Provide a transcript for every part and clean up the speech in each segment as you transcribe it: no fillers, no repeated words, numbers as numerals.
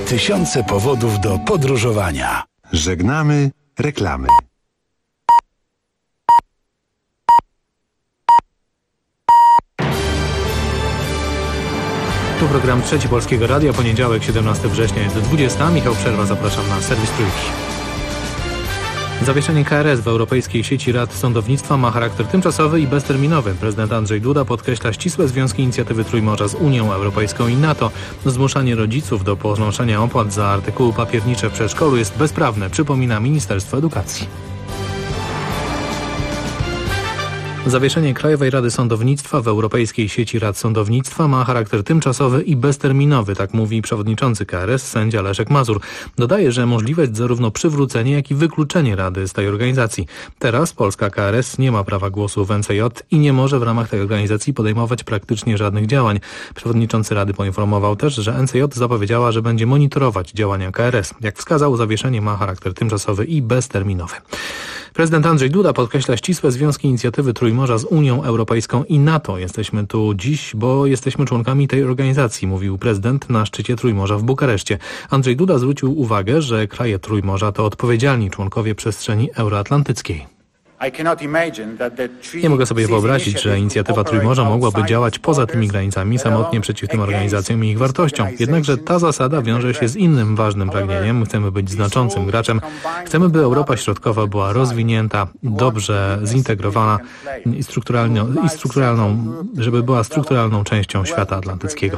Tysiące powodów do podróżowania. Żegnamy reklamy. Tu program Trzeci Polskiego Radia, poniedziałek, 17 września jest 20. Michał Przerwa, zapraszam na serwis Trójki. Zawieszenie KRS w Europejskiej Sieci Rad Sądownictwa ma charakter tymczasowy i bezterminowy. Prezydent Andrzej Duda podkreśla ścisłe związki inicjatywy Trójmorza z Unią Europejską i NATO. Zmuszanie rodziców do ponoszenia opłat za artykuły papiernicze w przedszkolu jest bezprawne, przypomina Ministerstwo Edukacji. Zawieszenie Krajowej Rady Sądownictwa w Europejskiej Sieci Rad Sądownictwa ma charakter tymczasowy i bezterminowy, tak mówi przewodniczący KRS sędzia Leszek Mazur. Dodaje, że możliwe jest zarówno przywrócenie, jak i wykluczenie Rady z tej organizacji. Teraz polska KRS nie ma prawa głosu w NCJ i nie może w ramach tej organizacji podejmować praktycznie żadnych działań. Przewodniczący Rady poinformował też, że NCJ zapowiedziała, że będzie monitorować działania KRS. Jak wskazał, zawieszenie ma charakter tymczasowy i bezterminowy. Prezydent Andrzej Duda podkreśla ścisłe związki inicjatywy Trójmorza z Unią Europejską i NATO. Jesteśmy tu dziś, bo jesteśmy członkami tej organizacji, mówił prezydent na szczycie Trójmorza w Bukareszcie. Andrzej Duda zwrócił uwagę, że kraje Trójmorza to odpowiedzialni członkowie przestrzeni euroatlantyckiej. Nie mogę sobie wyobrazić, że inicjatywa Trójmorza mogłaby działać poza tymi granicami, samotnie przeciw tym organizacjom i ich wartościom. Jednakże ta zasada wiąże się z innym ważnym pragnieniem. Chcemy być znaczącym graczem. Chcemy, by Europa Środkowa była rozwinięta, dobrze zintegrowana żeby była strukturalną częścią świata atlantyckiego.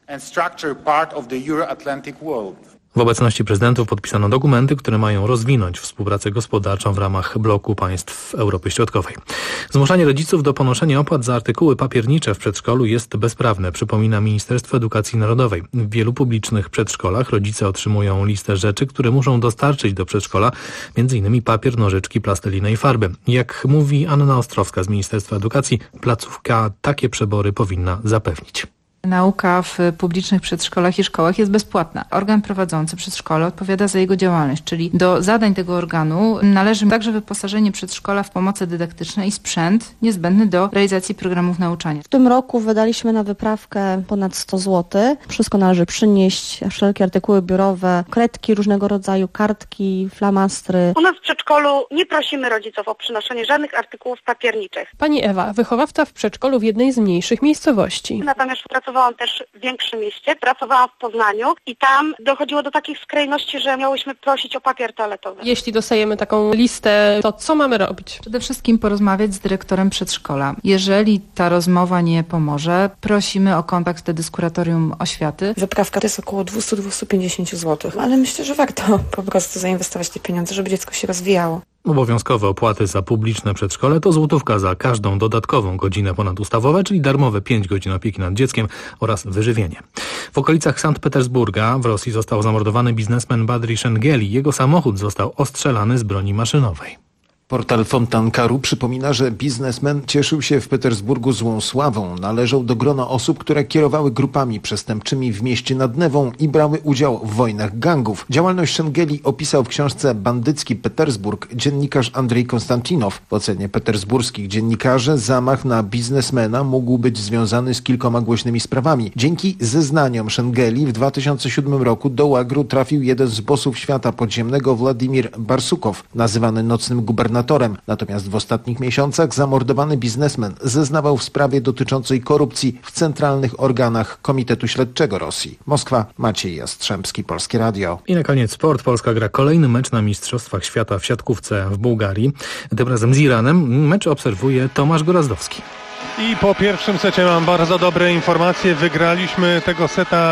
W obecności prezydentów podpisano dokumenty, które mają rozwinąć współpracę gospodarczą w ramach bloku państw Europy Środkowej. Zmuszanie rodziców do ponoszenia opłat za artykuły papiernicze w przedszkolu jest bezprawne, przypomina Ministerstwo Edukacji Narodowej. W wielu publicznych przedszkolach rodzice otrzymują listę rzeczy, które muszą dostarczyć do przedszkola, m.in. papier, nożyczki, plastelinę i farby. Jak mówi Anna Ostrowska z Ministerstwa Edukacji, placówka takie przebory powinna zapewnić. Nauka w publicznych przedszkolach i szkołach jest bezpłatna. Organ prowadzący przedszkole odpowiada za jego działalność, czyli do zadań tego organu należy także wyposażenie przedszkola w pomoce dydaktyczne i sprzęt niezbędny do realizacji programów nauczania. W tym roku wydaliśmy na wyprawkę ponad 100 zł. Wszystko należy przynieść, wszelkie artykuły biurowe, kredki różnego rodzaju, kartki, flamastry. U nas w przedszkolu nie prosimy rodziców o przynoszenie żadnych artykułów papierniczych. Pani Ewa, wychowawca w przedszkolu w jednej z mniejszych miejscowości. Natomiast pracowałam też w większym mieście, pracowałam w Poznaniu i tam dochodziło do takich skrajności, że miałyśmy prosić o papier toaletowy. Jeśli dostajemy taką listę, to co mamy robić? Przede wszystkim porozmawiać z dyrektorem przedszkola. Jeżeli ta rozmowa nie pomoże, prosimy o kontakt wtedy z kuratorium oświaty. Wyprawka to jest około 200-250 zł, ale myślę, że warto po prostu zainwestować te pieniądze, żeby dziecko się rozwijało. Obowiązkowe opłaty za publiczne przedszkole to złotówka za każdą dodatkową godzinę ponadustawowe, czyli darmowe 5 godzin opieki nad dzieckiem oraz wyżywienie. W okolicach Sankt Petersburga w Rosji został zamordowany biznesmen Badri Szengeli. Jego samochód został ostrzelany z broni maszynowej. Portal Fontankaru przypomina, że biznesmen cieszył się w Petersburgu złą sławą. Należał do grona osób, które kierowały grupami przestępczymi w mieście nad Newą i brały udział w wojnach gangów. Działalność Szengeli opisał w książce Bandycki Petersburg dziennikarz Andrzej Konstantinow. W ocenie petersburskich dziennikarzy zamach na biznesmena mógł być związany z kilkoma głośnymi sprawami. Dzięki zeznaniom Szengeli w 2007 roku do łagru trafił jeden z bossów świata podziemnego Władimir Barsukow, nazywany nocnym gubernatorem. Natomiast w ostatnich miesiącach zamordowany biznesmen zeznawał w sprawie dotyczącej korupcji w centralnych organach Komitetu Śledczego Rosji. Moskwa, Maciej Jastrzębski, Polskie Radio. I na koniec sport. Polska gra kolejny mecz na Mistrzostwach Świata w siatkówce w Bułgarii. Tym razem z Iranem. Mecz obserwuje Tomasz Gorazdowski. I po pierwszym secie mam bardzo dobre informacje. Wygraliśmy tego seta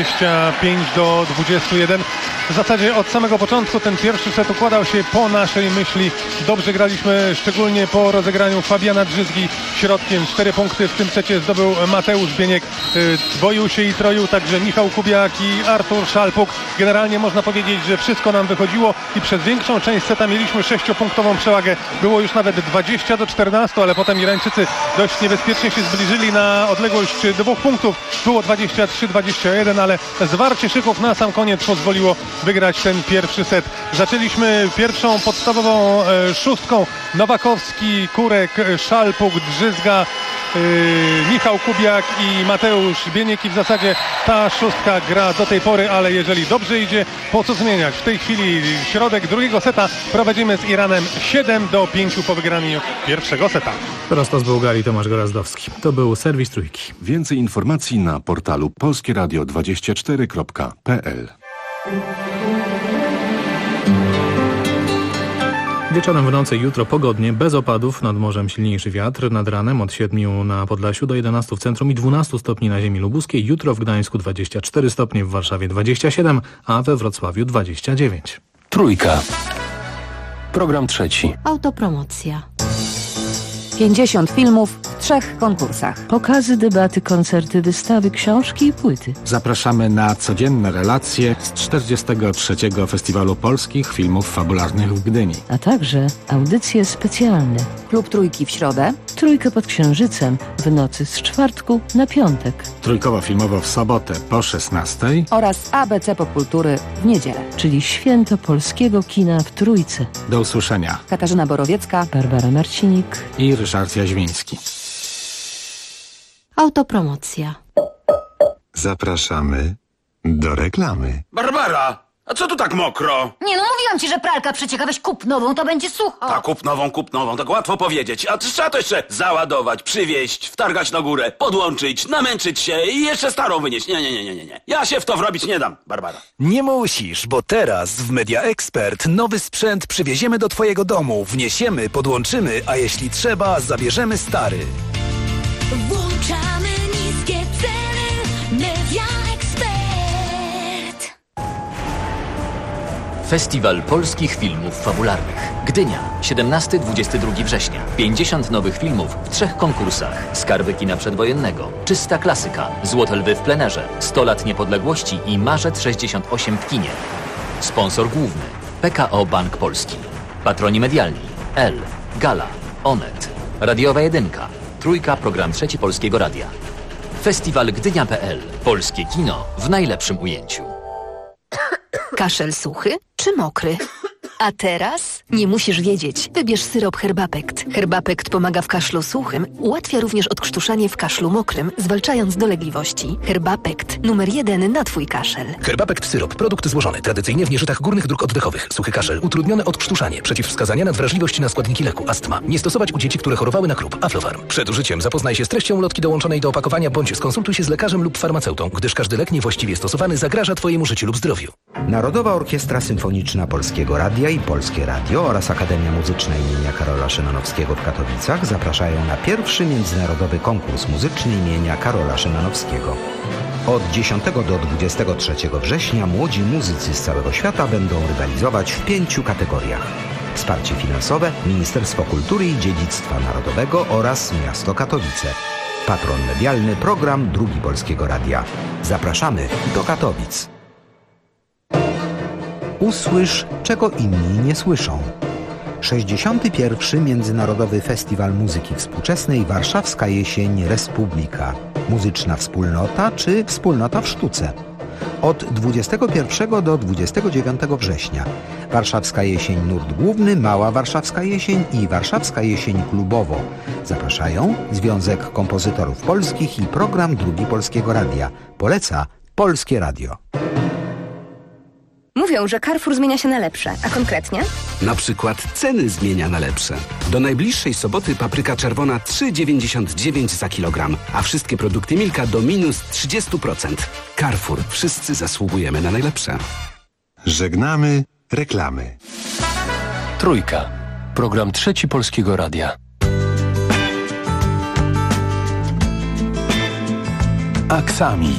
25-21. W zasadzie od samego początku ten pierwszy set układał się po naszej myśli. Dobrze graliśmy, szczególnie po rozegraniu Fabiana Drzyzgi środkiem. 4 punkty w tym secie zdobył Mateusz Bieniek. Dwoił się i troił także Michał Kubiak i Artur Szalpuk. Generalnie można powiedzieć, że wszystko nam wychodziło i przez większą część seta mieliśmy 6-punktową przewagę. Było już nawet 20-14, ale potem Irańczycy dość niebezpiecznie się zbliżyli na odległość 2 punktów. Było 23-21, ale zwarcie szyków na sam koniec pozwoliło wygrać ten pierwszy set. Zaczęliśmy pierwszą podstawową szóstką. Nowakowski, Kurek, Szalpuk, Drzyzga, Michał Kubiak i Mateusz Bieniek i w zasadzie ta szóstka gra do tej pory, ale jeżeli dobrze idzie, po co zmieniać? W tej chwili środek drugiego seta prowadzimy z Iranem 7-5 po wygraniu pierwszego seta. Prosto z Bułgarii Tomasz Gorazdowski. To był serwis Trójki. Więcej informacji na portalu polskieradio24.pl. Wieczorem w nocy jutro pogodnie, bez opadów, nad morzem silniejszy wiatr, nad ranem od 7 na Podlasiu do 11 w centrum i 12 stopni na ziemi lubuskiej, jutro w Gdańsku 24 stopnie, w Warszawie 27, a we Wrocławiu 29. Trójka. Program trzeci. Autopromocja. 50 filmów w 3 konkursach. Pokazy, debaty, koncerty, wystawy, książki i płyty. Zapraszamy na codzienne relacje z 43. Festiwalu Polskich Filmów Fabularnych w Gdyni. A także audycje specjalne. Klub Trójki w środę. Trójkę pod Księżycem w nocy z czwartku na piątek. Trójkowo-filmowo w sobotę po 16. Oraz ABC Popkultury w niedzielę. Czyli święto polskiego kina w Trójce. Do usłyszenia. Katarzyna Borowiecka, Barbara Marcinik i Ryszard Jaźwiński. Autopromocja. Zapraszamy do reklamy. Barbara, a co tu tak mokro? Nie no, mówiłam ci, że pralka przecieka, weź kup nową, to będzie sucho. A kup nową, tak łatwo powiedzieć. A trzeba to jeszcze załadować, przywieźć, wtargać na górę, podłączyć, namęczyć się i jeszcze starą wynieść. Nie. Ja się w to wrobić nie dam, Barbara. Nie musisz, bo teraz w Media Expert nowy sprzęt przywieziemy do twojego domu, wniesiemy, podłączymy, a jeśli trzeba, zabierzemy stary. Włączamy niskie ceny. Media Expert. Festiwal Polskich Filmów Fabularnych. Gdynia, 17-22 września. 50 nowych filmów w 3 konkursach. Skarby kina przedwojennego, czysta klasyka, Złote lwy w plenerze, 100 lat niepodległości i Marzec 68 w kinie. Sponsor główny PKO Bank Polski. Patroni medialni L, Gala, Onet, Radiowa Jedynka, Trójka, program trzeci Polskiego Radia. Festiwal Gdynia.pl. Polskie kino w najlepszym ujęciu. Kaszel suchy czy mokry? A teraz nie musisz wiedzieć. Wybierz syrop Herbapekt. Herbapekt pomaga w kaszlu suchym, ułatwia również odkrztuszanie w kaszlu mokrym, zwalczając dolegliwości. Herbapekt, numer 1 na Twój kaszel. Herbapekt syrop. Produkt złożony tradycyjnie w nieżytach górnych dróg oddechowych. Suchy kaszel. Utrudnione odkrztuszanie. Przeciwwskazania na wrażliwość na składniki leku. Astma. Nie stosować u dzieci, które chorowały na KRUP. Aflofarm. Przed użyciem zapoznaj się z treścią ulotki dołączonej do opakowania bądź skonsultuj się z lekarzem lub farmaceutą, gdyż każdy lek niewłaściwie stosowany zagraża Twojemu życiu lub zdrowiu. Narodowa Orkiestra Symfoniczna Polskiego Radia i Polskie Radio oraz Akademia Muzyczna imienia Karola Szymanowskiego w Katowicach zapraszają na pierwszy międzynarodowy konkurs muzyczny imienia Karola Szymanowskiego. Od 10 do 23 września młodzi muzycy z całego świata będą rywalizować w 5 kategoriach. Wsparcie finansowe Ministerstwo Kultury i Dziedzictwa Narodowego oraz Miasto Katowice. Patron medialny program Drugi Polskiego Radia. Zapraszamy do Katowic. Usłysz, czego inni nie słyszą. 61. Międzynarodowy Festiwal Muzyki Współczesnej Warszawska Jesień Republika. Muzyczna wspólnota czy wspólnota w sztuce. Od 21 do 29 września. Warszawska Jesień Nurt Główny, Mała Warszawska Jesień i Warszawska Jesień Klubowo. Zapraszają Związek Kompozytorów Polskich i program Drugi Polskiego Radia. Poleca Polskie Radio. Mówią, że Carrefour zmienia się na lepsze, a konkretnie? Na przykład ceny zmienia na lepsze. Do najbliższej soboty papryka czerwona 3,99 za kilogram, a wszystkie produkty Milka do minus 30%. Carrefour. Wszyscy zasługujemy na najlepsze. Żegnamy reklamy. Trójka. Program trzeci Polskiego Radia. Aksamit.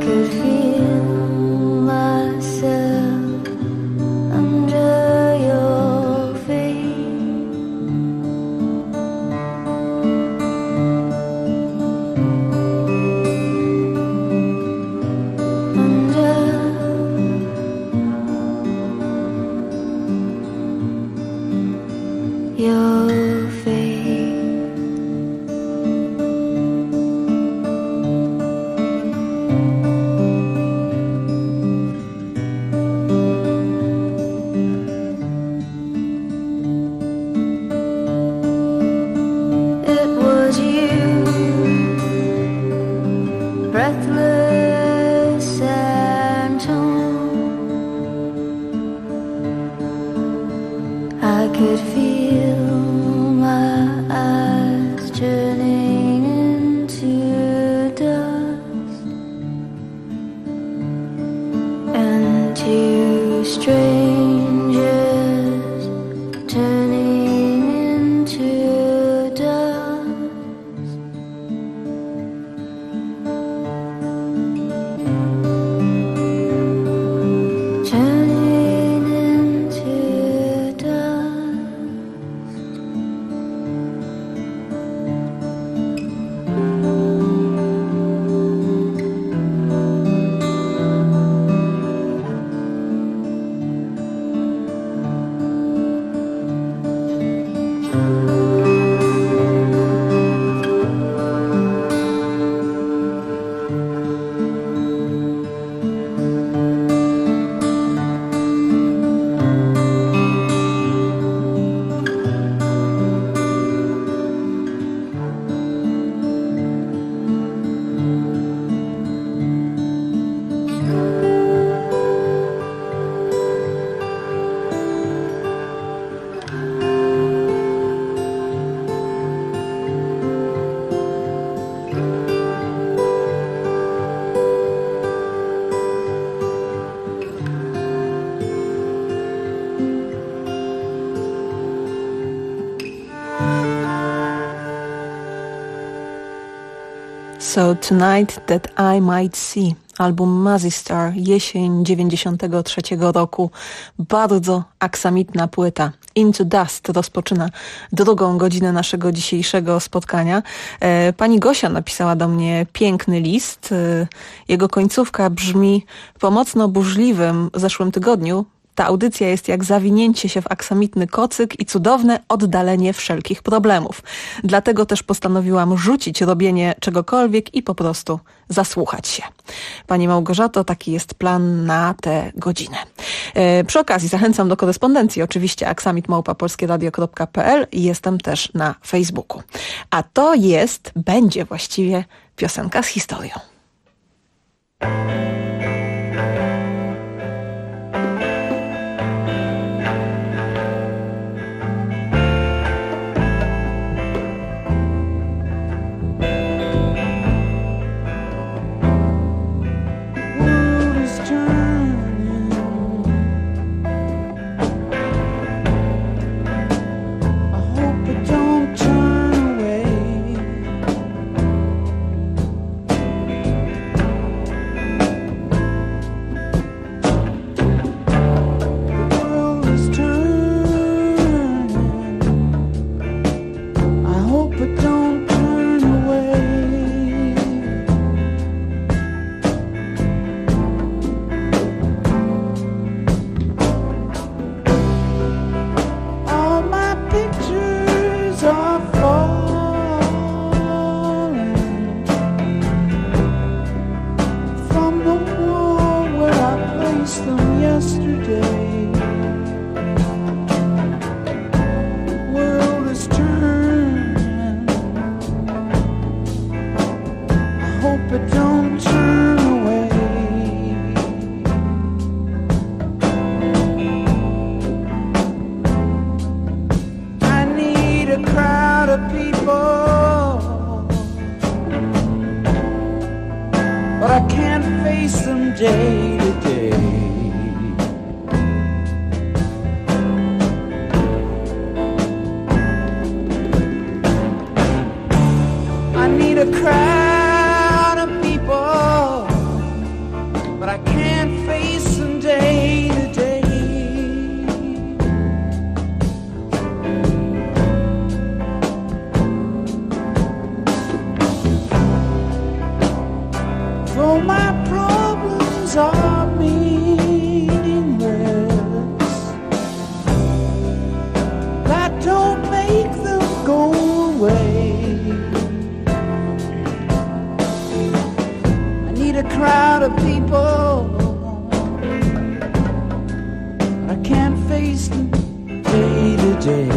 could feel myself under your feet. Under your feet. Breathless and torn, I could feel my eyes turning into dust, and two strangers turning into dust. So Tonight That I Might See, album Mazzy Star, jesień 93 roku. Bardzo aksamitna płyta. Into Dust rozpoczyna drugą godzinę naszego dzisiejszego spotkania. Pani Gosia napisała do mnie piękny list. Jego końcówka brzmi: po mocno burzliwym zeszłym tygodniu ta audycja jest jak zawinięcie się w aksamitny kocyk i cudowne oddalenie wszelkich problemów. Dlatego też postanowiłam rzucić robienie czegokolwiek i po prostu zasłuchać się. Pani Małgorzato, taki jest plan na tę godzinę. Przy okazji zachęcam do korespondencji. Oczywiście aksamitmałpa.polskieradio.pl i jestem też na Facebooku. A to będzie właściwie piosenka z historią. are meaningless. That don't make them go away. I need a crowd of people, but I can't face them day to day.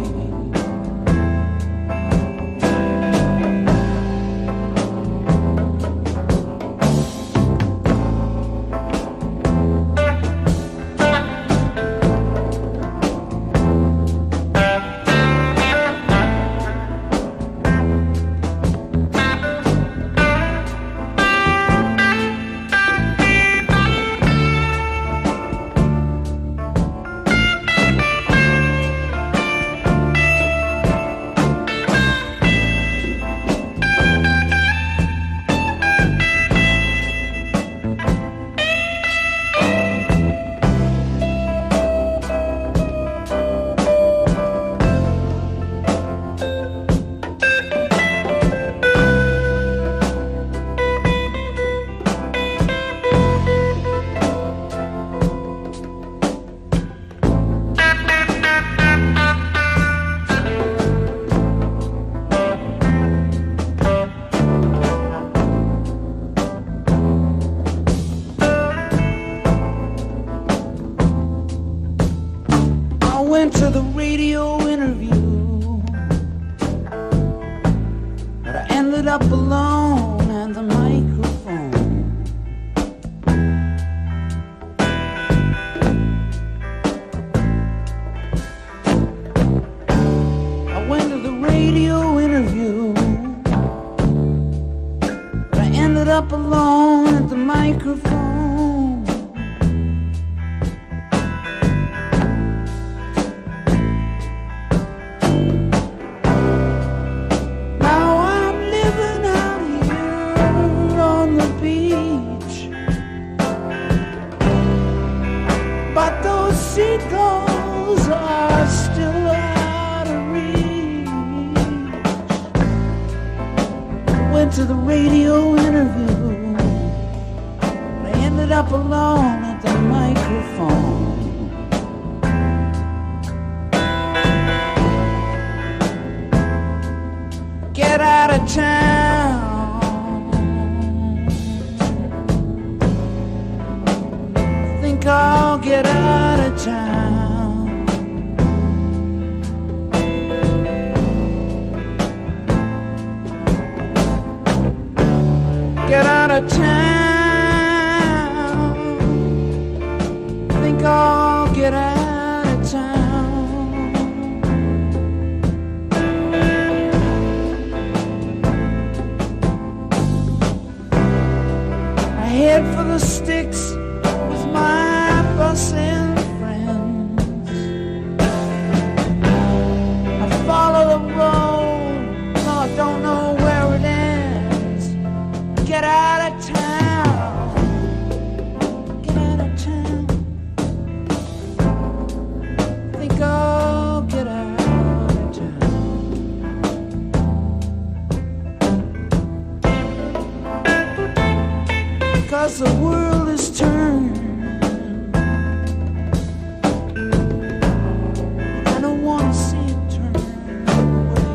To the radio interview, but I ended up alone at the microphone. I went to the radio interview, but I ended up alone at the microphone. Seagulls are still out of reach. Went to the radio interview, but I ended up alone at the microphone. Get out of town. Think I'll get out of town. Get out of town. Think I'll get out of town. I head for the sticks with my busing friends. I follow the road, no, I don't know where it ends. Get out of town. Get out of town. Think I'll get out of town. 'Cause the world is turned. I don't wanna see it turn away.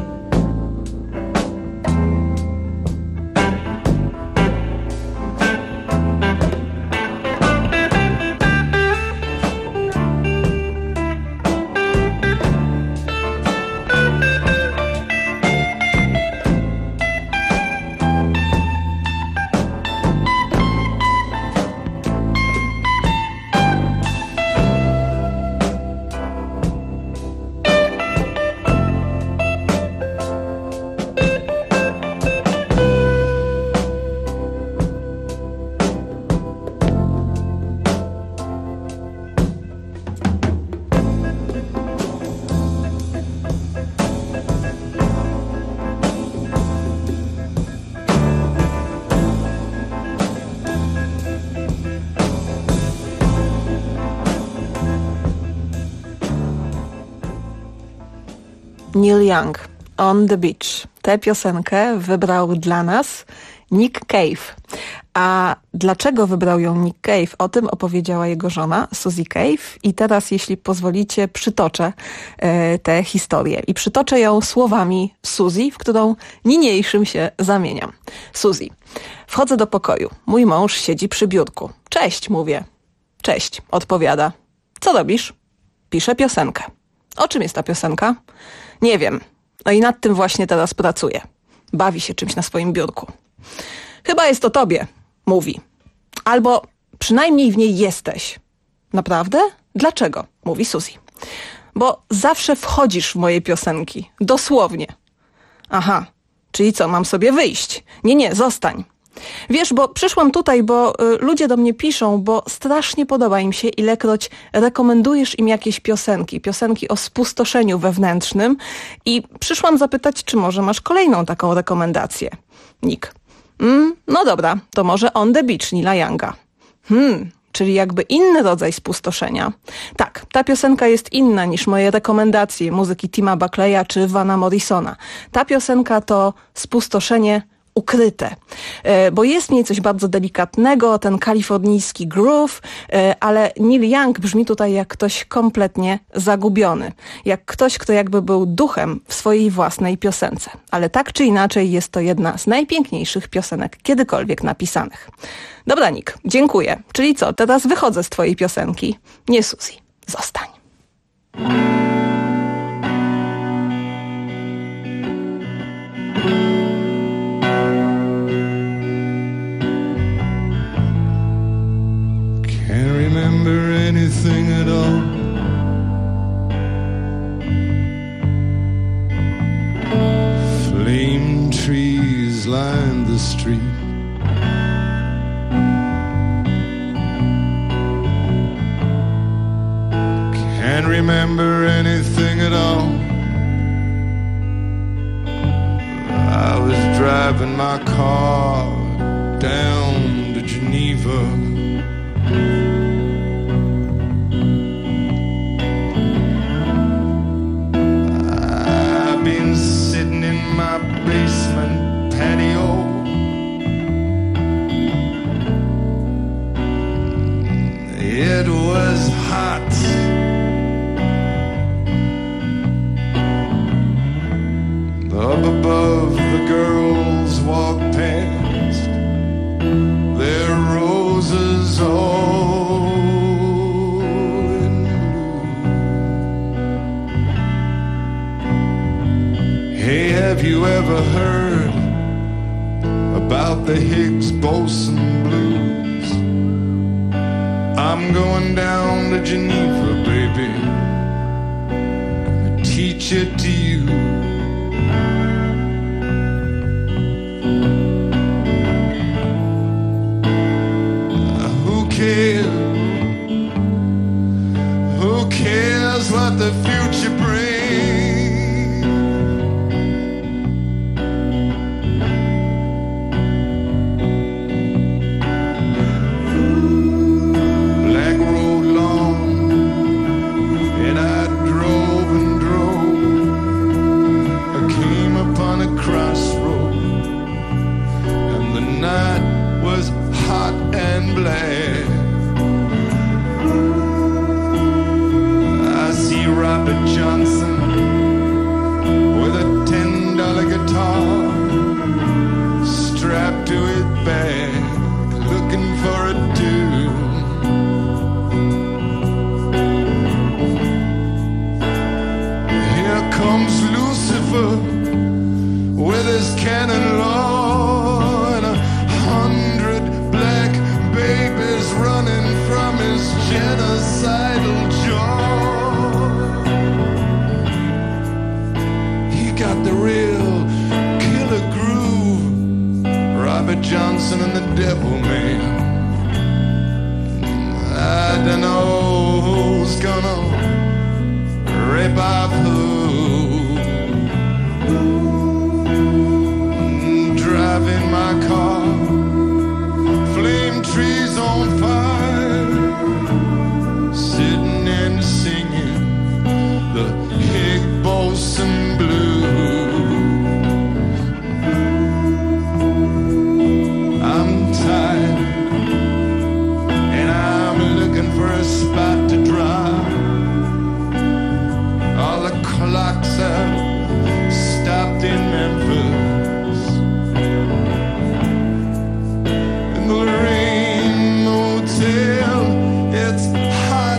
Neil Young, On the Beach. Tę piosenkę wybrał dla nas Nick Cave. A dlaczego wybrał ją Nick Cave? O tym opowiedziała jego żona Suzy Cave i teraz, jeśli pozwolicie, przytoczę tę historię. I przytoczę ją słowami Suzy, w którą niniejszym się zamieniam. Suzy: wchodzę do pokoju. Mój mąż siedzi przy biurku. Cześć, mówię. Cześć, odpowiada. Co robisz? Piszę piosenkę. O czym jest ta piosenka? Nie wiem. No i nad tym właśnie teraz pracuję. Bawi się czymś na swoim biurku. Chyba jest o tobie, mówi. Albo przynajmniej w niej jesteś. Naprawdę? Dlaczego? Mówi Suzy. Bo zawsze wchodzisz w moje piosenki. Dosłownie. Aha, czyli co, mam sobie wyjść? Nie, zostań. Wiesz, bo przyszłam tutaj, bo ludzie do mnie piszą, bo strasznie podoba im się, ilekroć rekomendujesz im jakieś piosenki o spustoszeniu wewnętrznym i przyszłam zapytać, czy może masz kolejną taką rekomendację. Nick: no dobra, to może On the Beach Neila Younga. Czyli jakby inny rodzaj spustoszenia. Tak, ta piosenka jest inna niż moje rekomendacje muzyki Tima Buckleya czy Vana Morrisona. Ta piosenka to spustoszenie ukryte, bo jest w niej coś bardzo delikatnego, ten kalifornijski groove, ale Neil Young brzmi tutaj jak ktoś kompletnie zagubiony, jak ktoś, kto jakby był duchem w swojej własnej piosence. Ale tak czy inaczej jest to jedna z najpiękniejszych piosenek kiedykolwiek napisanych. Dobra, Nick, dziękuję. Czyli co, teraz wychodzę z twojej piosenki? Nie, Suzy, zostań. Can't remember anything at all. Flame trees lined the street. Can't remember anything at all. I was driving my car down to Geneva. I've been sitting in my basement patio. It was hot. Up above, the girls walked past, their roses all in blue. Hey, have you ever heard about the Higgs-Boson blues? I'm going down to Geneva, baby, gonna teach it to you. Who cares what the future brings? Black road long, and I drove and drove. I came upon a crossroad, and the night was hot and black. Robert Johnson with a $10 guitar strapped to his back, looking for a tune. Here comes Lucifer with his cannon law and 100 black babies running from his genocidal jaw. Got the real killer groove, Robert Johnson and the Devil Man. I don't know who's gonna rip off who. Driving my car, flame trees on fire, sitting and singing the Higgs-Boson blues. for a spot to drop. All the clocks have stopped in Memphis. In the Lorraine Motel, it's hot,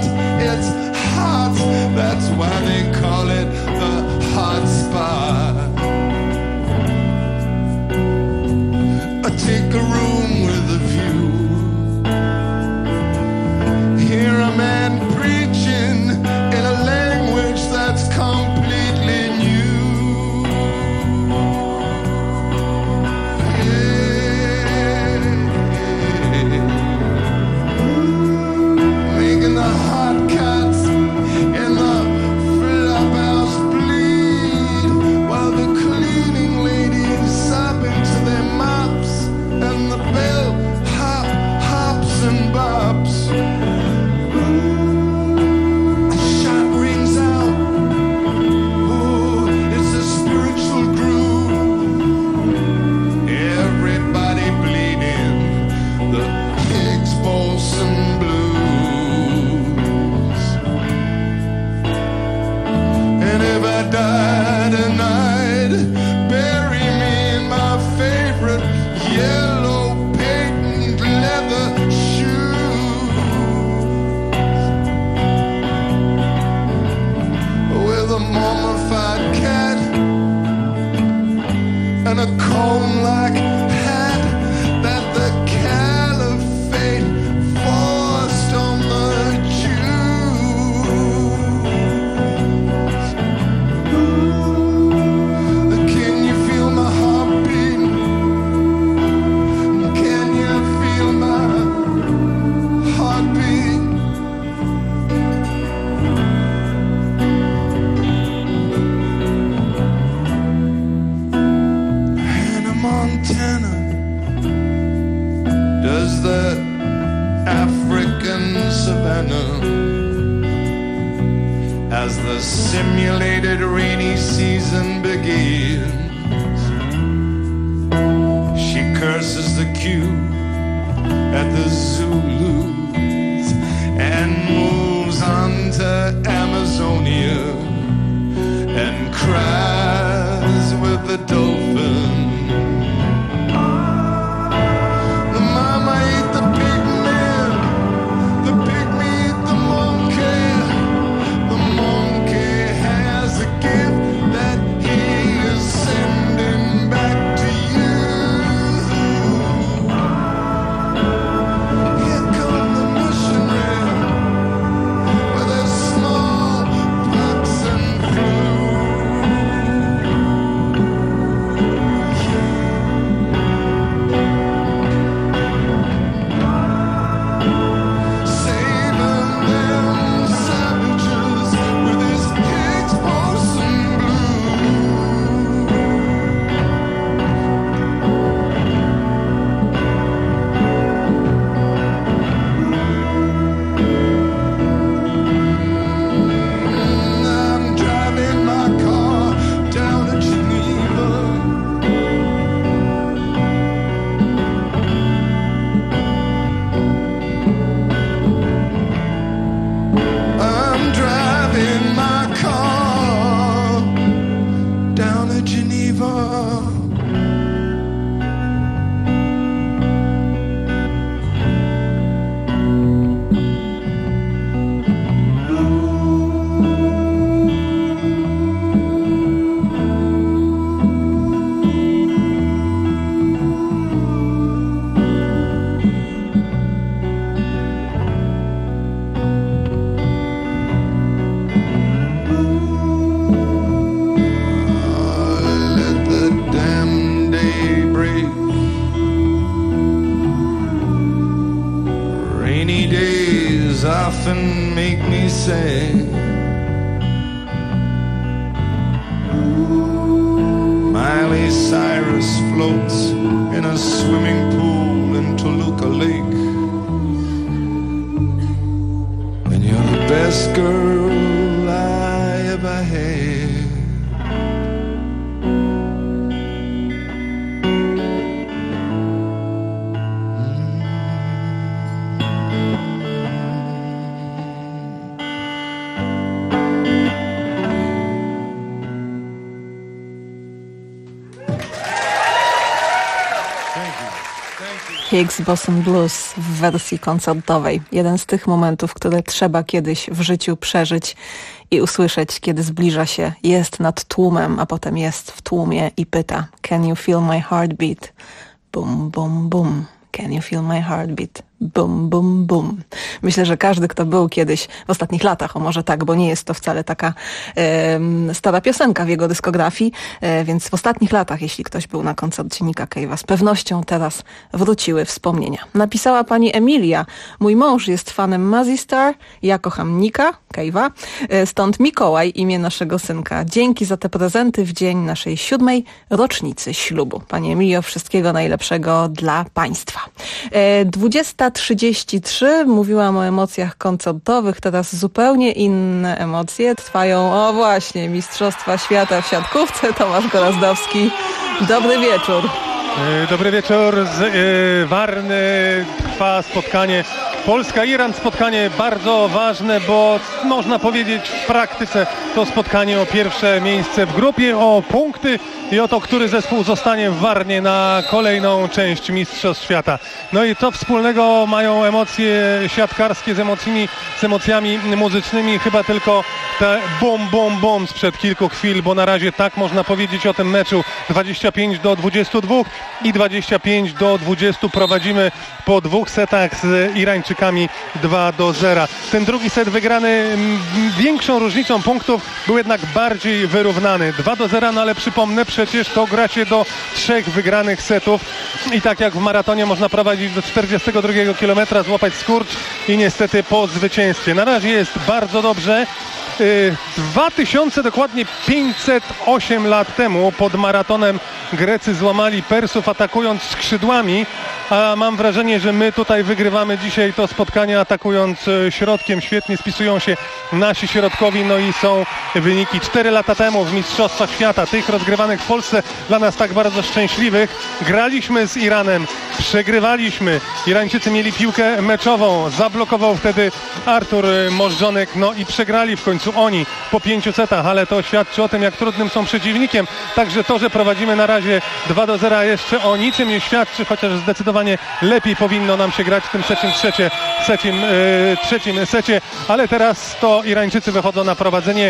that's why they call it the hot spot. I take a room with a view. Hear a man preaching in a language that's completely new. Yeah. Making the hot cats in the flop house bleed while the cleaning ladies sob into their mops and the bell hops and bops. A shot rings out. Oh, it's a spiritual groove. Everybody bleeding the Higgs boson blues. And if I die tonight, bury me in my favorite yellow patent leather shoes with a mummified cat and a comb-like hat that the caliphate forced on the Jews. Can you feel my heartbeat? Can you feel my heartbeat? Hannah Montana does the African savannah as the simulated rainy season begins. She curses the queue at the Zulus and moves on to Amazonia and cries with the dolphin. The mama eat the pig man, the pygmy eat the monkey. The monkey has a gift that he is sending back to you. Here come the missionary with his smallpox and flu. Saving them savages with his Higgs boson I'm driving my car down to Geneva. I'm driving my car down to Geneva. Let the damn day break. Rainy days often make me say, Miley Cyrus floats in a swimming pool in Toluca Lake, and you're the best girl I ever had. Higgs Boson Blues w wersji koncertowej. Jeden z tych momentów, które trzeba kiedyś w życiu przeżyć i usłyszeć, kiedy zbliża się, jest nad tłumem, a potem jest w tłumie i pyta: Can you feel my heartbeat? Bum, bum, bum. Can you feel my heartbeat? Bum, bum, bum. Myślę, że każdy, kto był kiedyś w ostatnich latach, o może tak, bo nie jest to wcale taka stara piosenka w jego dyskografii, więc w ostatnich latach, jeśli ktoś był na koncercie Nicka Cave'a, z pewnością teraz wróciły wspomnienia. Napisała pani Emilia: mój mąż jest fanem Mazzy Star, ja kocham Nicka Cave'a, stąd Mikołaj, imię naszego synka. Dzięki za te prezenty w dzień naszej 7. rocznicy ślubu. Pani Emilio, wszystkiego najlepszego dla państwa. 20:33, mówiłam o emocjach koncertowych, teraz zupełnie inne emocje trwają, o właśnie, Mistrzostwa Świata w siatkówce. Tomasz Gorazdowski, dobry wieczór. Dobry wieczór z Warny, trwa spotkanie Polska-Iran, spotkanie bardzo ważne, bo można powiedzieć w praktyce to spotkanie o pierwsze miejsce w grupie, o punkty i o to, który zespół zostanie w Warnie na kolejną część Mistrzostw Świata. No i co wspólnego mają emocje siatkarskie z emocjami muzycznymi? Chyba tylko te bum, bum, bum sprzed kilku chwil, bo na razie tak można powiedzieć o tym meczu. 25-22 i 25-20 prowadzimy po dwóch setach z Irańczykami 2-0. Ten drugi set wygrany większą różnicą punktów był jednak bardziej wyrównany. 2-0, no ale przypomnę, przecież to gra się do 3 wygranych setów i tak jak w maratonie można prowadzić do 42 kilometra, złapać skurcz i niestety po zwycięstwie. Na razie jest bardzo dobrze. 2000, dokładnie 508 lat temu pod maratonem Grecy złamali Persów, atakując skrzydłami, a mam wrażenie, że my tutaj wygrywamy dzisiaj to spotkanie atakując środkiem. Świetnie spisują się nasi środkowi, no i są wyniki 4 lata temu w Mistrzostwach Świata, tych rozgrywanych w Polsce, dla nas tak bardzo szczęśliwych. Graliśmy z Iranem, przegrywaliśmy. Irańczycy mieli piłkę meczową, zablokował wtedy Artur Możdżonek, no i przegrali w końcu oni po 5 setach, ale to świadczy o tym, jak trudnym są przeciwnikiem. Także to, że prowadzimy na razie 2-0 jeszcze o niczym nie świadczy, chociaż zdecydowanie lepiej powinno nam się grać w tym trzecim secie, ale teraz to Irańczycy wychodzą na prowadzenie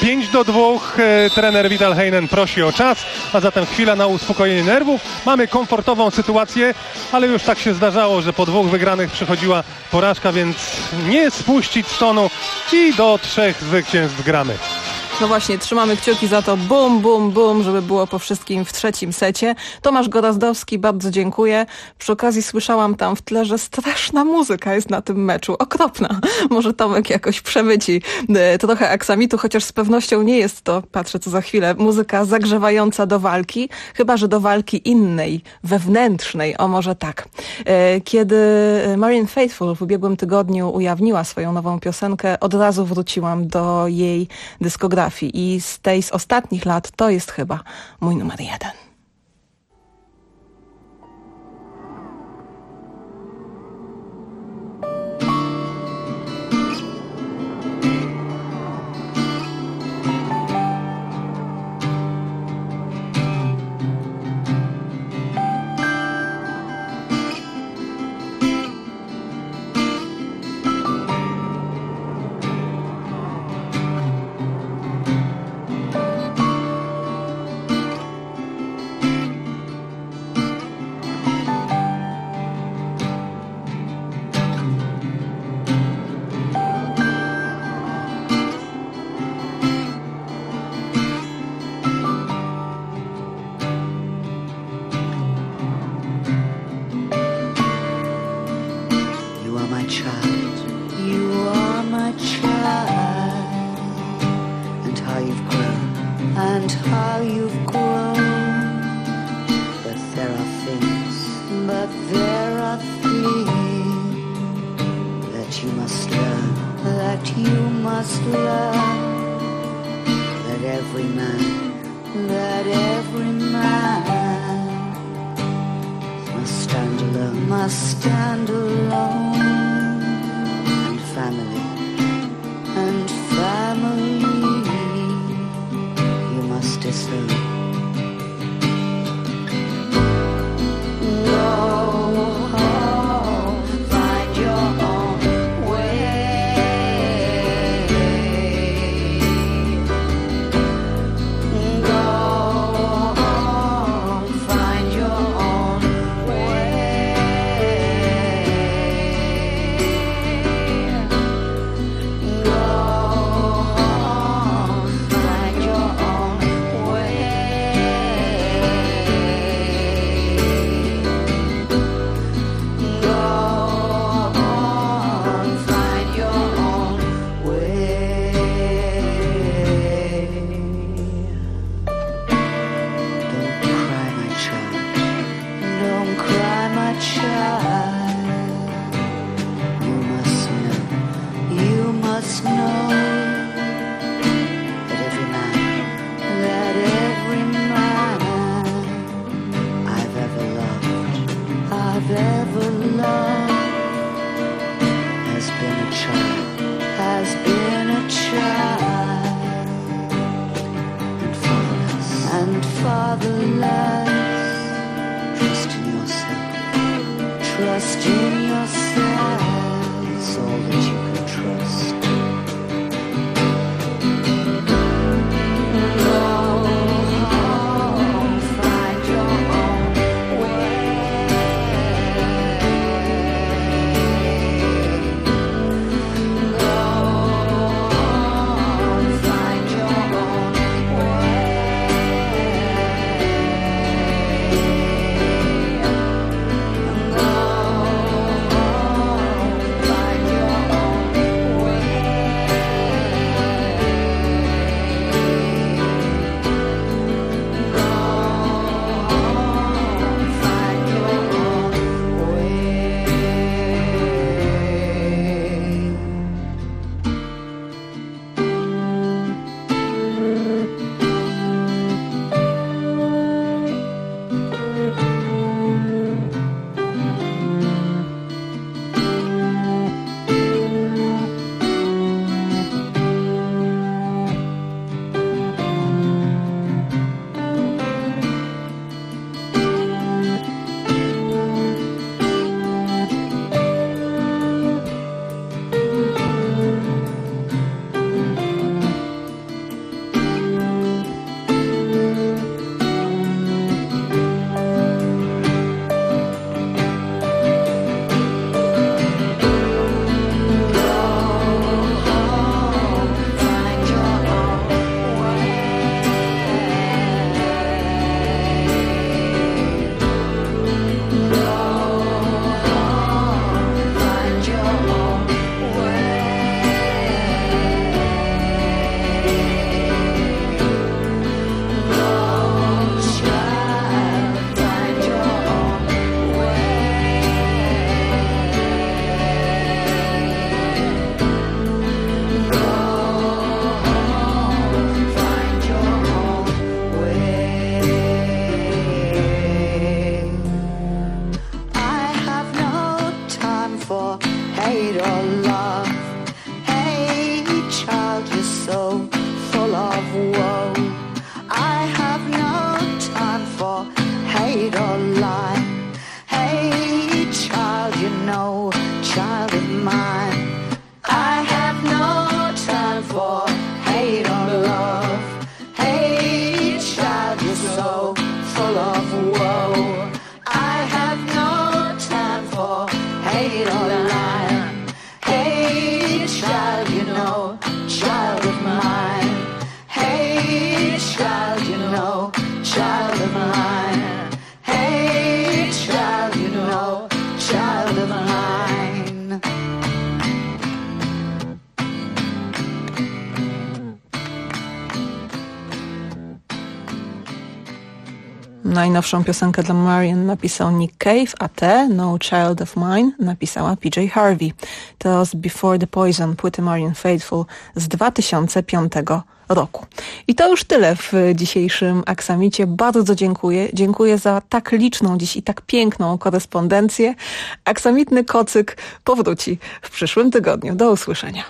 5-2. Trener Vidal Heinen prosi o czas, a zatem chwila na uspokojenie nerwów. Mamy komfortową sytuację, ale już tak się zdarzało, że po 2 wygranych przychodziła porażka, więc nie spuścić z tonu i do 3 zwycięstw gramy. No właśnie, trzymamy kciuki za to bum, bum, bum, żeby było po wszystkim w trzecim secie. Tomasz Gorazdowski, bardzo dziękuję. Przy okazji słyszałam tam w tle, że straszna muzyka jest na tym meczu. Okropna. Może Tomek jakoś przemyci trochę aksamitu, chociaż z pewnością nie jest to, patrzę co za chwilę, muzyka zagrzewająca do walki, chyba że do walki innej, wewnętrznej, o może tak. Kiedy Marianne Faithfull w ubiegłym tygodniu ujawniła swoją nową piosenkę, od razu wróciłam do jej dyskografii. I z ostatnich lat to jest chyba mój numer 1. No must know that every man I've ever loved has been a child, and fatherless. Trust in yourself, trust in yourself, it's all that you can trust. Go home, find your own way. Go home, find your own way. Go home, find your own way. Najnowszą piosenkę dla Marian napisał Nick Cave, a tę No Child of Mine napisała PJ Harvey. To was Before the Poison, płyty Marian Faithfull z 2005 roku. I to już tyle w dzisiejszym Aksamicie. Bardzo dziękuję. Dziękuję za tak liczną dziś i tak piękną korespondencję. Aksamitny kocyk powróci w przyszłym tygodniu. Do usłyszenia.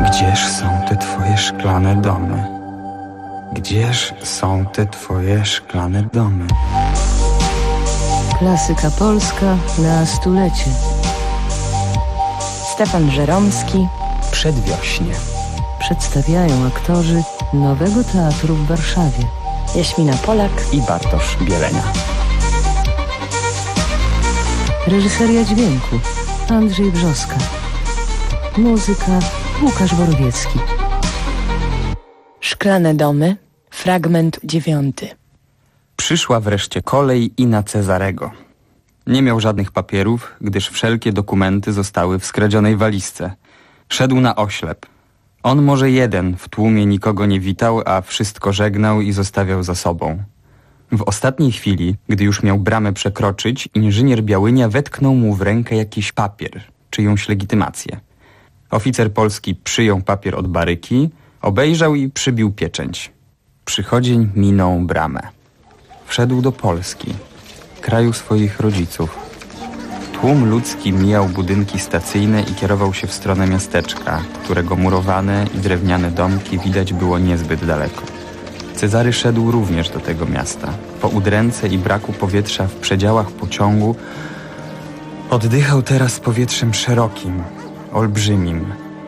Gdzież są te twoje szklane domy? Gdzież są te twoje szklane domy? Klasyka polska na stulecie. Stefan Żeromski. Przedwiośnie. Przedstawiają aktorzy Nowego Teatru w Warszawie. Jaśmina Polak i Bartosz Bielenia. Reżyseria dźwięku Andrzej Brzoska. Muzyka Łukasz Borowiecki. Szklane domy, fragment 9. Przyszła wreszcie kolej i na Cezarego. Nie miał żadnych papierów, gdyż wszelkie dokumenty zostały w skradzionej walizce. Szedł na oślep. On może jeden w tłumie nikogo nie witał, a wszystko żegnał i zostawiał za sobą. W ostatniej chwili, gdy już miał bramę przekroczyć, inżynier Białynia wetknął mu w rękę jakiś papier, czyjąś legitymację. Oficer polski przyjął papier od baryki, obejrzał i przybił pieczęć. Przychodzień minął bramę. Wszedł do Polski, kraju swoich rodziców. Tłum ludzki mijał budynki stacyjne i kierował się w stronę miasteczka, którego murowane i drewniane domki widać było niezbyt daleko. Cezary szedł również do tego miasta. Po udręce i braku powietrza w przedziałach pociągu oddychał teraz powietrzem szerokim, olbrzymim.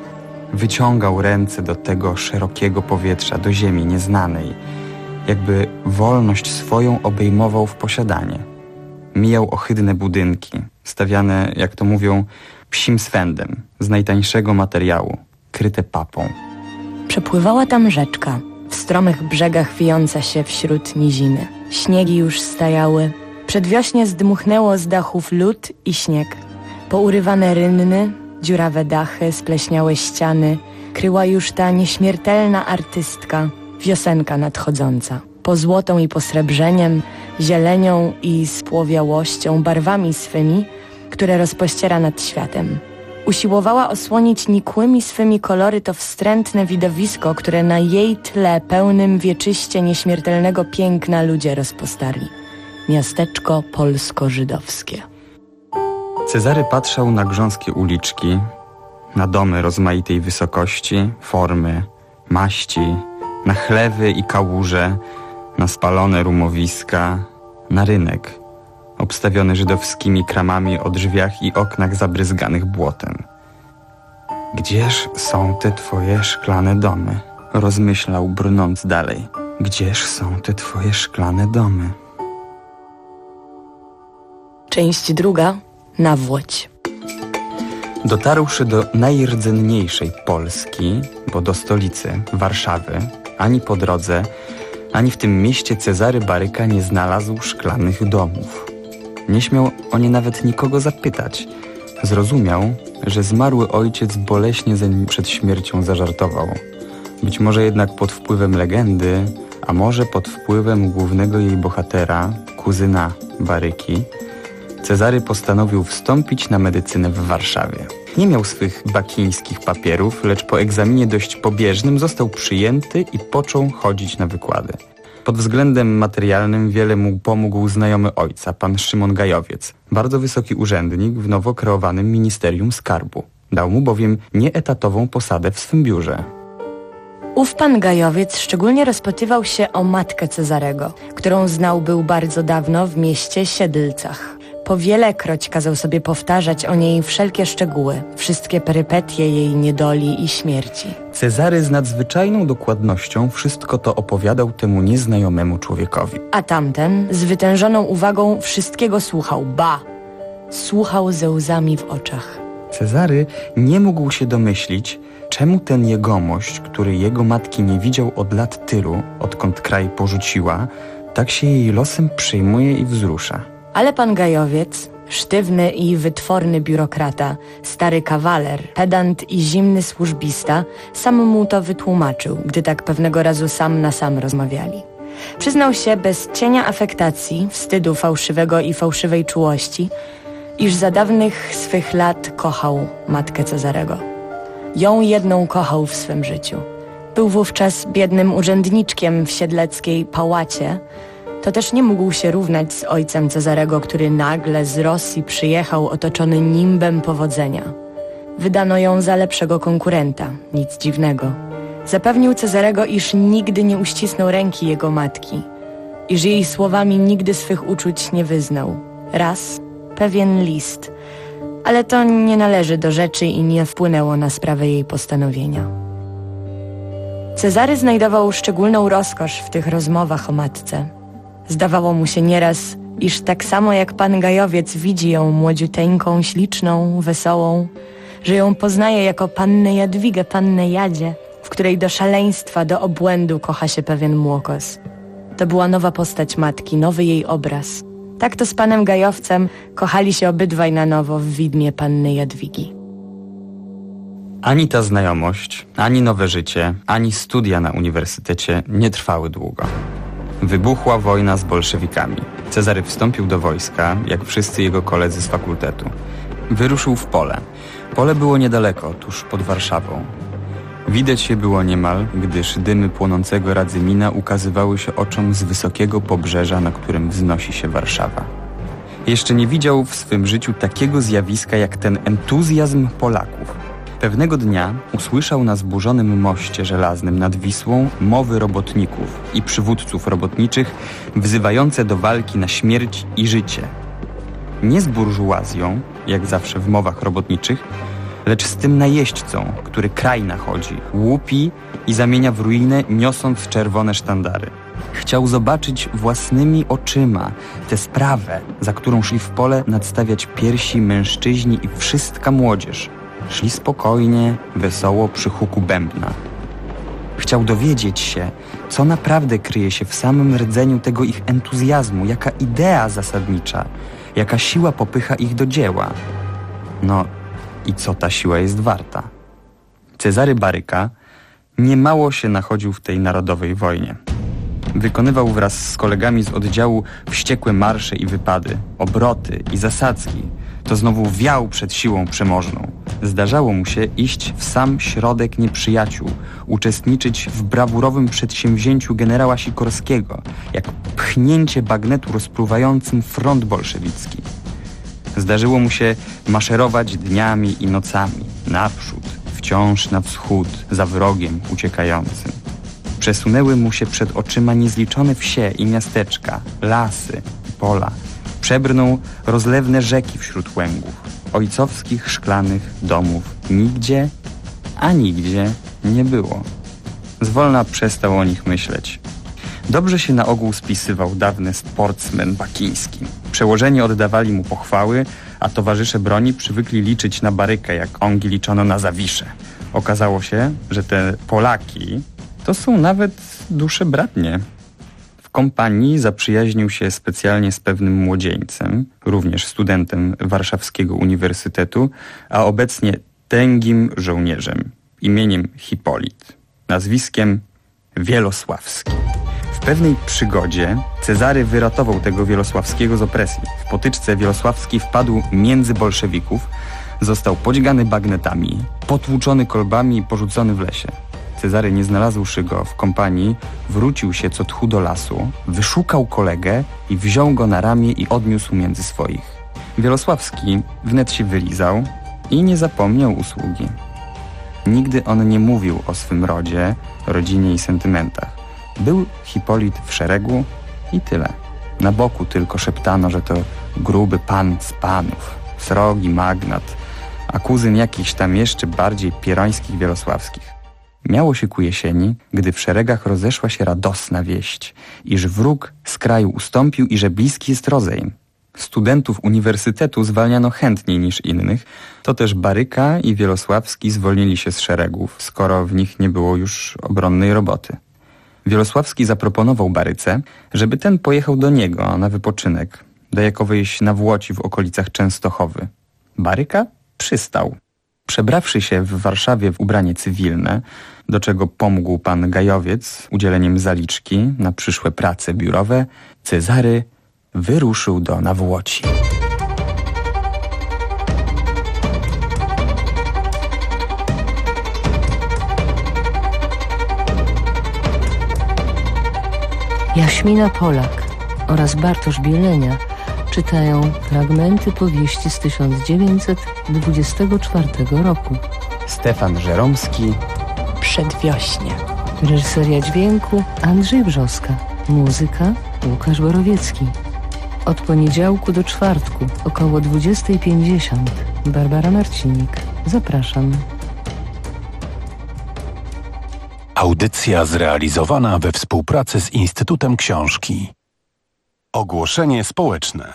Wyciągał ręce do tego szerokiego powietrza, do ziemi nieznanej, jakby wolność swoją obejmował w posiadanie. Mijał ohydne budynki, stawiane, jak to mówią, psim swędem, z najtańszego materiału, kryte papą. Przepływała tam rzeczka, w stromych brzegach wijąca się wśród niziny. Śniegi już stajały. Przedwiośnie zdmuchnęło z dachów lód i śnieg. Pourywane rynny, dziurawe dachy, spleśniałe ściany, kryła już ta nieśmiertelna artystka, wiosenka nadchodząca. Pozłotą i posrebrzeniem, zielenią i spłowiałością, barwami swymi, które rozpościera nad światem. Usiłowała osłonić nikłymi swymi kolory to wstrętne widowisko, które na jej tle pełnym wieczyście nieśmiertelnego piękna ludzie rozpostarli. Miasteczko polsko-żydowskie. Cezary patrzał na grząskie uliczki, na domy rozmaitej wysokości, formy, maści, na chlewy i kałuże, na spalone rumowiska, na rynek, obstawiony żydowskimi kramami o drzwiach i oknach zabryzganych błotem. Gdzież są te twoje szklane domy? Rozmyślał, brnąc dalej. Gdzież są te twoje szklane domy? Część 2. Nawłoć. Dotarłszy do najrdzenniejszej Polski, bo do stolicy, Warszawy, ani po drodze, ani w tym mieście Cezary Baryka nie znalazł szklanych domów. Nie śmiał o nie nawet nikogo zapytać. Zrozumiał, że zmarły ojciec boleśnie zeń przed śmiercią zażartował. Być może jednak pod wpływem legendy, a może pod wpływem głównego jej bohatera, kuzyna Baryki, Cezary postanowił wstąpić na medycynę w Warszawie. Nie miał swych bakińskich papierów, lecz po egzaminie dość pobieżnym został przyjęty i począł chodzić na wykłady. Pod względem materialnym wiele mu pomógł znajomy ojca, pan Szymon Gajowiec, bardzo wysoki urzędnik w nowo kreowanym Ministerium Skarbu. Dał mu bowiem nieetatową posadę w swym biurze. Ów pan Gajowiec szczególnie rozpytywał się o matkę Cezarego, którą znał był bardzo dawno w mieście Siedlcach. Powielekroć kazał sobie powtarzać o niej wszelkie szczegóły, wszystkie perypetie jej niedoli i śmierci. Cezary z nadzwyczajną dokładnością wszystko to opowiadał temu nieznajomemu człowiekowi. A tamten z wytężoną uwagą wszystkiego słuchał, słuchał ze łzami w oczach. Cezary nie mógł się domyślić, czemu ten jegomość, który jego matki nie widział od lat tylu, odkąd kraj porzuciła, tak się jej losem przejmuje i wzrusza. Ale pan Gajowiec, sztywny i wytworny biurokrata, stary kawaler, pedant i zimny służbista, sam mu to wytłumaczył, gdy tak pewnego razu sam na sam rozmawiali. Przyznał się bez cienia afektacji, wstydu fałszywego i fałszywej czułości, iż za dawnych swych lat kochał matkę Cezarego. Ją jedną kochał w swym życiu. Był wówczas biednym urzędniczkiem w siedleckiej pałacie. To też nie mógł się równać z ojcem Cezarego, który nagle z Rosji przyjechał otoczony nimbem powodzenia. Wydano ją za lepszego konkurenta, nic dziwnego. Zapewnił Cezarego, iż nigdy nie uścisnął ręki jego matki, iż jej słowami nigdy swych uczuć nie wyznał. Raz pewien list, ale to nie należy do rzeczy i nie wpłynęło na sprawę jej postanowienia. Cezary znajdował szczególną rozkosz w tych rozmowach o matce. Zdawało mu się nieraz, iż tak samo jak pan Gajowiec widzi ją młodziuteńką, śliczną, wesołą, że ją poznaje jako pannę Jadwigę, pannę Jadzie, w której do szaleństwa, do obłędu kocha się pewien młokos. To była nowa postać matki, nowy jej obraz. Tak to z panem Gajowcem kochali się obydwaj na nowo w widmie panny Jadwigi. Ani ta znajomość, ani nowe życie, ani studia na uniwersytecie nie trwały długo. Wybuchła wojna z bolszewikami. Cezary wstąpił do wojska, jak wszyscy jego koledzy z fakultetu. Wyruszył w pole. Pole było niedaleko, tuż pod Warszawą. Widać je było niemal, gdyż dymy płonącego Radzymina ukazywały się oczom z wysokiego pobrzeża, na którym wznosi się Warszawa. Jeszcze nie widział w swym życiu takiego zjawiska jak ten entuzjazm Polaków. Pewnego dnia usłyszał na zburzonym moście żelaznym nad Wisłą mowy robotników i przywódców robotniczych wzywające do walki na śmierć i życie. Nie z burżuazją, jak zawsze w mowach robotniczych, lecz z tym najeźdźcą, który kraj nachodzi, łupi i zamienia w ruinę, niosąc czerwone sztandary. Chciał zobaczyć własnymi oczyma tę sprawę, za którą szli w pole nadstawiać piersi mężczyźni i wszystka młodzież. Szli spokojnie, wesoło przy huku bębna. Chciał dowiedzieć się, co naprawdę kryje się w samym rdzeniu tego ich entuzjazmu, jaka idea zasadnicza, jaka siła popycha ich do dzieła. No i co ta siła jest warta. Cezary Baryka niemało się nachodził w tej narodowej wojnie. Wykonywał wraz z kolegami z oddziału wściekłe marsze i wypady, obroty i zasadzki. To znowu wiał przed siłą przemożną. Zdarzało mu się iść w sam środek nieprzyjaciół, uczestniczyć w brawurowym przedsięwzięciu generała Sikorskiego, jak pchnięcie bagnetu rozpruwającym front bolszewicki. Zdarzyło mu się maszerować dniami i nocami, naprzód, wciąż na wschód, za wrogiem uciekającym. Przesunęły mu się przed oczyma niezliczone wsie i miasteczka, lasy i pola. Przebrnął rozlewne rzeki wśród łęgów, ojcowskich szklanych domów nigdzie, a nigdzie nie było. Zwolna przestał o nich myśleć. Dobrze się na ogół spisywał dawny sportsmen Bakiński. Przełożeni oddawali mu pochwały, a towarzysze broni przywykli liczyć na Barykę, jak ongi liczono na Zawiszę. Okazało się, że te Polaki to są nawet dusze bratnie. W kompanii zaprzyjaźnił się specjalnie z pewnym młodzieńcem, również studentem Warszawskiego Uniwersytetu, a obecnie tęgim żołnierzem, imieniem Hipolit, nazwiskiem Wielosławski. W pewnej przygodzie Cezary wyratował tego Wielosławskiego z opresji. W potyczce Wielosławski wpadł między bolszewików, został podźgany bagnetami, potłuczony kolbami i porzucony w lesie. Cezary, nie znalazłszy go w kompanii, wrócił się co tchu do lasu, wyszukał kolegę i wziął go na ramię i odniósł między swoich. Wielosławski wnet się wylizał i nie zapomniał usługi. Nigdy on nie mówił o swym rodzie, rodzinie i sentymentach. Był Hipolit w szeregu i tyle. Na boku tylko szeptano, że to gruby pan z panów, srogi magnat, a kuzyn jakichś tam jeszcze bardziej pierońskich Wielosławskich. Miało się ku jesieni, gdy w szeregach rozeszła się radosna wieść, iż wróg z kraju ustąpił i że bliski jest rozejm. Studentów uniwersytetu zwalniano chętniej niż innych, to też Baryka i Wielosławski zwolnili się z szeregów, skoro w nich nie było już obronnej roboty. Wielosławski zaproponował Baryce, żeby ten pojechał do niego na wypoczynek, do jakowyjś nawłoci w okolicach Częstochowy. Baryka przystał. Przebrawszy się w Warszawie w ubranie cywilne, do czego pomógł pan Gajowiec udzieleniem zaliczki na przyszłe prace biurowe, Cezary wyruszył do Nawłoci. Jaśmina Polak oraz Bartosz Bielenia Czytają fragmenty powieści z 1924 roku. Stefan Żeromski. Przedwiośnie. Reżyseria dźwięku Andrzej Brzoska. Muzyka Łukasz Borowiecki. Od poniedziałku do czwartku około 20:50. Barbara Marcinik. Zapraszam. Audycja zrealizowana we współpracy z Instytutem Książki. Ogłoszenie społeczne.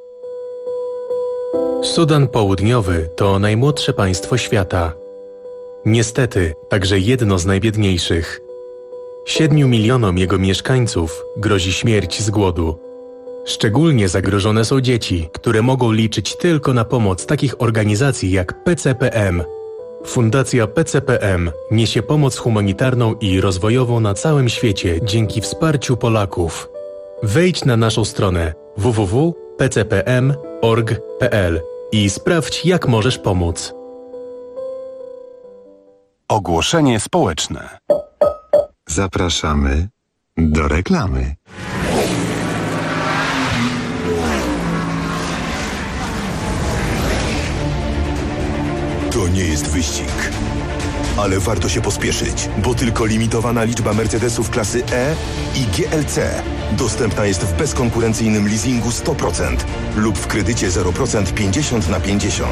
Sudan Południowy to najmłodsze państwo świata. Niestety, także jedno z najbiedniejszych. 7 milionom jego mieszkańców grozi śmierć z głodu. Szczególnie zagrożone są dzieci, które mogą liczyć tylko na pomoc takich organizacji jak PCPM. Fundacja PCPM niesie pomoc humanitarną i rozwojową na całym świecie dzięki wsparciu Polaków. Wejdź na naszą stronę www.pcpm.org.pl i sprawdź, jak możesz pomóc. Ogłoszenie społeczne. Zapraszamy do reklamy. To nie jest wyścig, ale warto się pospieszyć, bo tylko limitowana liczba Mercedesów klasy E i GLC dostępna jest w bezkonkurencyjnym leasingu 100% lub w kredycie 0% 50/50.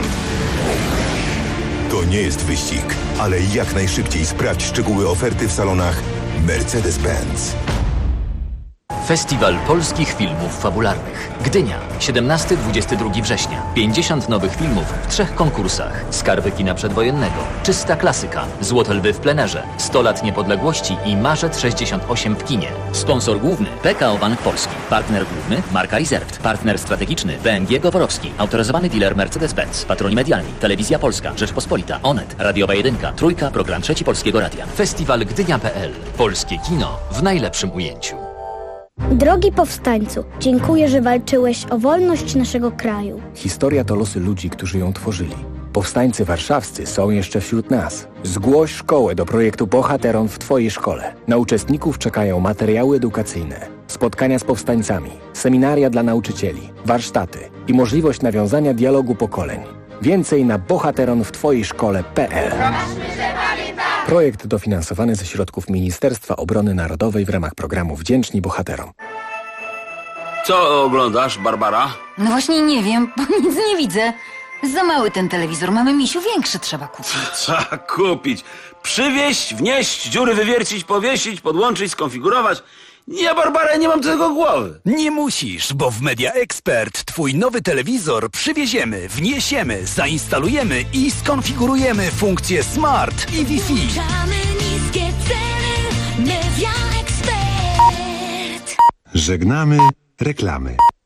To nie jest wyścig, ale jak najszybciej sprawdź szczegóły oferty w salonach Mercedes-Benz. Festiwal Polskich Filmów Fabularnych. Gdynia, 17-22 września. 50 nowych filmów w 3 konkursach. Skarby kina przedwojennego, Czysta klasyka, Złote lwy w plenerze, 100 lat niepodległości i Marzec 68 w kinie. Sponsor główny PKO Bank Polski. Partner główny Marka Reserved. Partner strategiczny BMG Goworowski. Autoryzowany dealer Mercedes-Benz. Patroni medialni Telewizja Polska, Rzeczpospolita, Onet, Radiowa 1, Trójka, Program 3 Polskiego Radia. Festiwal Gdynia.pl. Polskie kino w najlepszym ujęciu. Drogi powstańcu, dziękuję, że walczyłeś o wolność naszego kraju. Historia to losy ludzi, którzy ją tworzyli. Powstańcy warszawscy są jeszcze wśród nas. Zgłoś szkołę do projektu Bohateron w Twojej szkole. Na uczestników czekają materiały edukacyjne, spotkania z powstańcami, seminaria dla nauczycieli, warsztaty i możliwość nawiązania dialogu pokoleń. Więcej na bohateronwtwojejszkole.pl. Projekt dofinansowany ze środków Ministerstwa Obrony Narodowej w ramach programu Wdzięczni Bohaterom. Co oglądasz, Barbara? No właśnie nie wiem, bo nic nie widzę. Za mały ten telewizor, mamy misiu, większy trzeba kupić. Trzeba kupić. Przywieźć, wnieść, dziury wywiercić, powiesić, podłączyć, skonfigurować. Ja, Barbara, nie mam tego głowy. Nie musisz, bo w Media Expert twój nowy telewizor przywieziemy, wniesiemy, zainstalujemy i skonfigurujemy funkcje Smart i Wi-Fi. Niskie ceny, Media Expert. Żegnamy reklamy.